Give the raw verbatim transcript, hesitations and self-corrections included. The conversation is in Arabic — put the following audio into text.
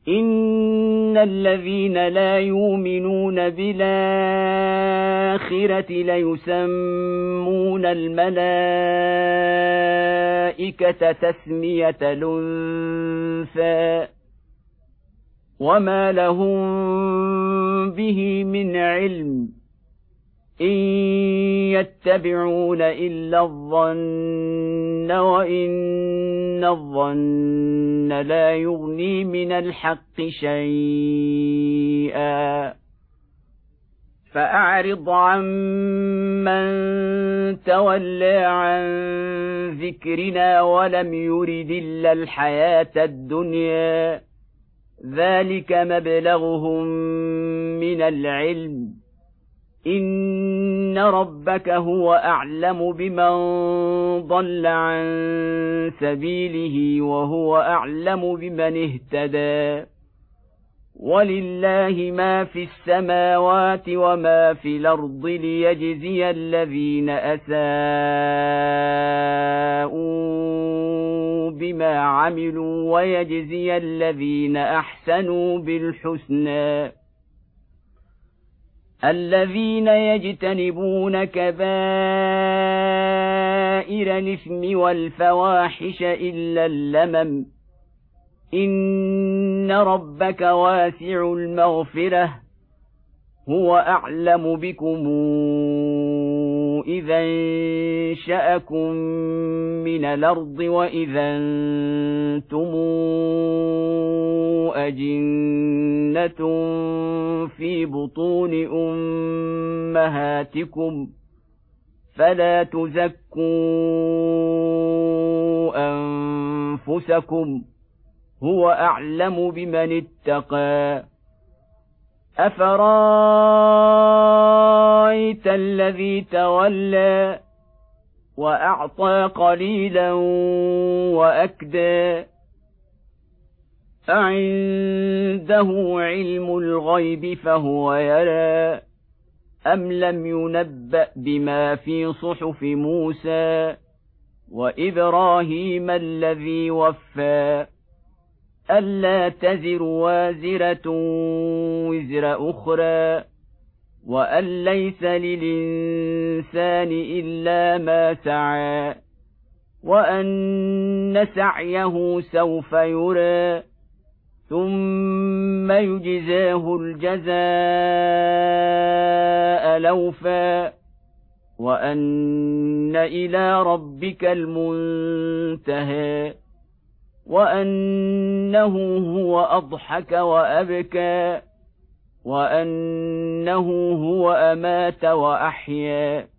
إن الذين لا يؤمنون بالآخرة ليسمون الملائكة تسمية الأنثى وما لهم به من علم إن يتبعون إلا الظن وإن الظن لا يغني من الحق شيئا فأعرض عمن تولى عن ذكرنا ولم يرد إلا الحياة الدنيا ذلك مبلغهم من العلم إن ربك هو أعلم بمن ضل عن سبيله وهو أعلم بمن اهتدى ولله ما في السماوات وما في الأرض ليجزي الذين أساءوا بما عملوا ويجزي الذين أحسنوا بالحسنى الذين يجتنبون كبائر الإثم والفواحش إلا اللمم إن ربك واسع المغفرة هو أعلم بكم إذا انشأكم من الأرض وإذا أنتم أجنة في بطون أمهاتكم فلا تزكوا أنفسكم هو أعلم بمن اتقى أفرأيت الذي تولى وأعطى قليلا وأكدى أعنده علم الغيب فهو يرى أم لم ينبأ بما في صحف موسى وإبراهيم الذي وفى ألا تزر وازرة وزر أخرى وأن ليس للإنسان إلا ما سعى وأن سعيه سوف يرى ثم يجزاه الجزاء الأوفى وأن إلى ربك المنتهى وأنه هو أضحك وأبكى وأنه هو أمات وأحيا